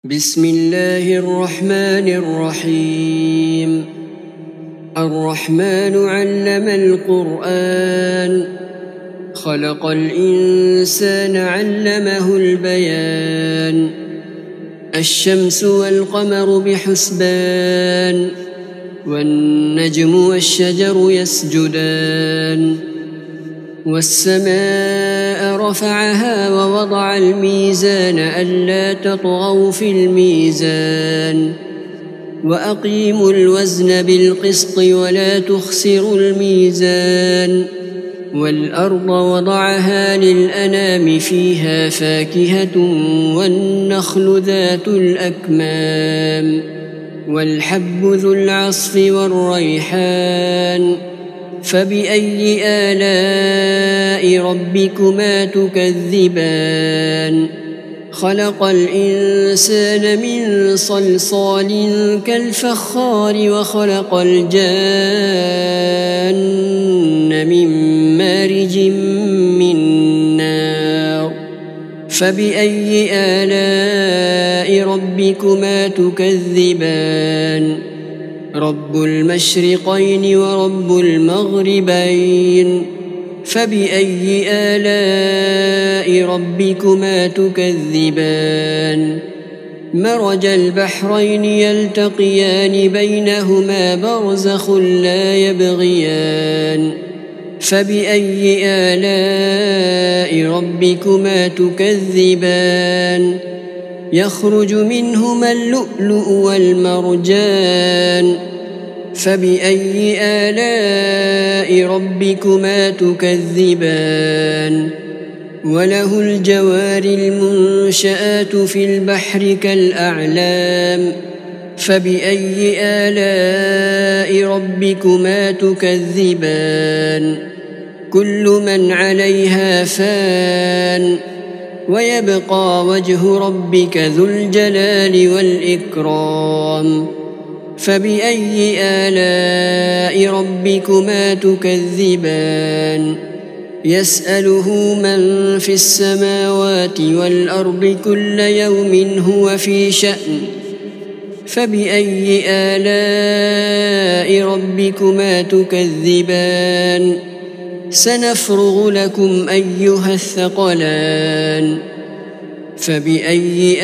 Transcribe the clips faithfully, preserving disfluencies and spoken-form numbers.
بسم الله الرحمن الرحيم. الرحمن علم القرآن، خلق الإنسان علمه البيان. الشمس والقمر بحسبان، والنجم والشجر يسجدان. والسماء رفعها ووضع الميزان ألا تطغوا في الميزان، وأقيموا الوزن بالقسط ولا تخسروا الميزان. والأرض وضعها للأنام فيها فاكهة والنخل ذات الأكمام، والحب ذو العصف والريحان. فبأي آلاء ربكما تكذبان؟ خلق الإنسان من صلصال كالفخار، وخلق الجان من مارج من نار. فبأي آلاء ربكما تكذبان؟ رب المشرقين ورب المغربين. فبأي آلاء ربكما تكذبان؟ مرج البحرين يلتقيان بينهما برزخ لا يبغيان. فبأي آلاء ربكما تكذبان؟ يخرج منهما اللؤلؤ والمرجان. فبأي آلاء ربكما تكذبان؟ وله الجوار المنشآت في البحر كالأعلام. فبأي آلاء ربكما تكذبان؟ كل من عليها فان، ويبقى وجه ربك ذو الجلال والإكرام. فبأي آلاء ربكما تكذبان؟ يسأله من في السماوات والأرض كل يوم هو في شأن. فبأي آلاء ربكما تكذبان؟ سنفرغ لكم أيها الثقلان. فبأي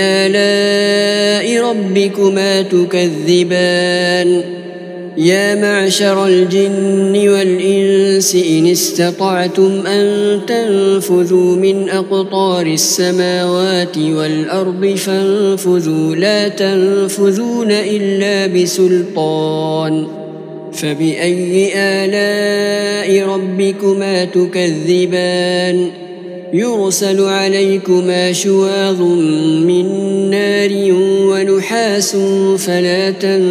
آلاء ربكما تكذبان؟ يا معشر الجن والإنس إن استطعتم أن تنفذوا من أقطار السماوات والأرض فانفذوا لا تنفذون إلا بسلطان. فبأي آلاء ربكما تكذبان؟ يرسل عليكما شواظ من نار ونحاس فلا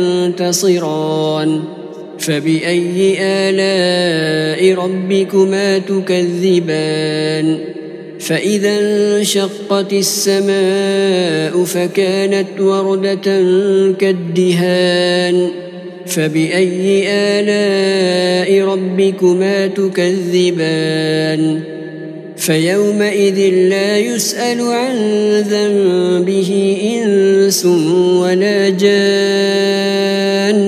تنتصران. فبأي آلاء ربكما تكذبان؟ فإذا انشقت السماء فكانت وردة كالدهان. فبأي آلاء ربكما تكذبان؟ فيومئذ لا يسأل عن ذنبه إنس ولا جان.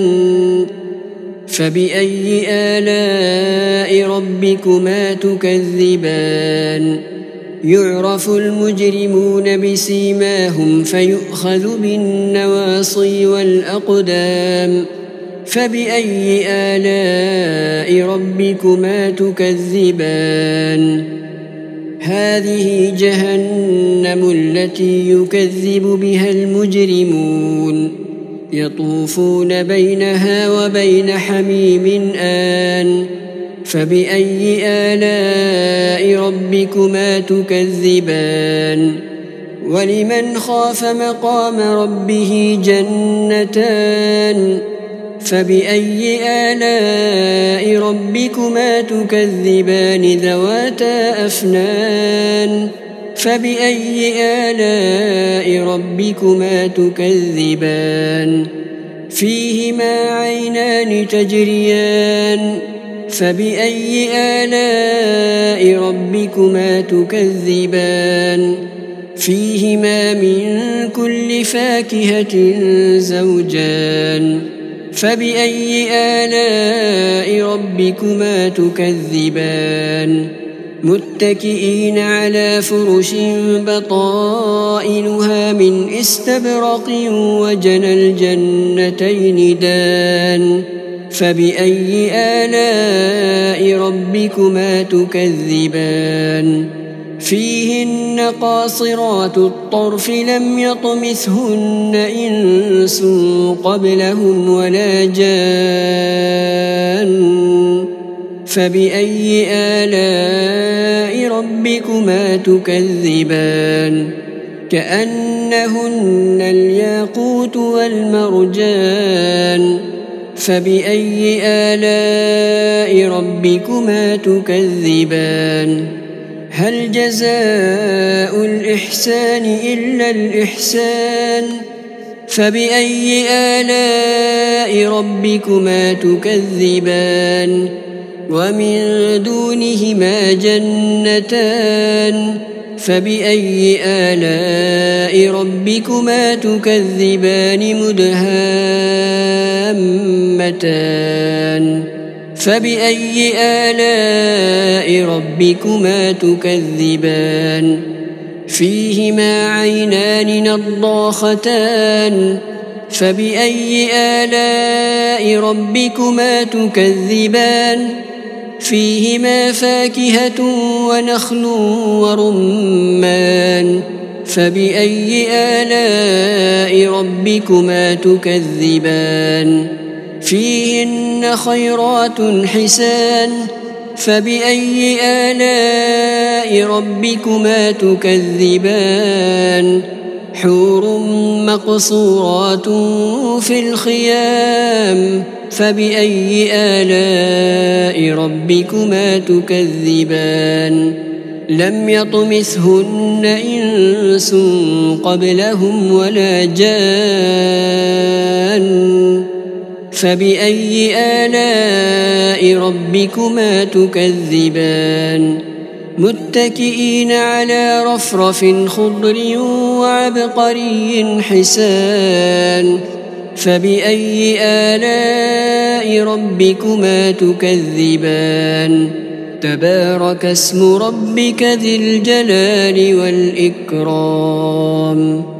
فبأي آلاء ربكما تكذبان؟ يعرف المجرمون بسيماهم فيؤخذ بالنواصي والأقدام. فبأي آلاء ربكما تكذبان؟ هذه جهنم التي يكذب بها المجرمون، يطوفون بينها وبين حميم آن. فبأي آلاء ربكما تكذبان؟ ولمن خاف مقام ربه جنتان. فبأي آلاء ربكما تكذبان؟ ذواتا أفنان. فبأي آلاء ربكما تكذبان؟ فيهما عينان تجريان. فبأي آلاء ربكما تكذبان؟ فيهما من كل فاكهة زوجان فبأي آلاء ربكما تكذبان متكئين على فرش بطائنها من استبرق وجنى الجنتين دان فبأي آلاء ربكما تكذبان فيهن قاصرات الطرف لم يطمثهن إنس قبلهم ولا جان فبأي آلاء ربكما تكذبان كأنهن الياقوت والمرجان فبأي آلاء ربكما تكذبان هل جزاء الإحسان إلا الإحسان فبأي آلاء ربكما تكذبان ومن دونهما جنتان فبأي آلاء ربكما تكذبان مدهامتان فبأي آلاء ربكما تكذبان فيهما عينان نضاختان فبأي آلاء ربكما تكذبان فيهما فاكهة ونخل ورمان فبأي آلاء ربكما تكذبان فيهن خيرات حسان فبأي آلاء ربكما تكذبان حور مقصورات في الخيام فبأي آلاء ربكما تكذبان لم يطمثهن إنس قبلهم ولا جان فبأي آلاء ربكما تكذبان متكئين على رفرف خضر وعبقري حسان فبأي آلاء ربكما تكذبان تبارك اسم ربك ذي الجلال والإكرام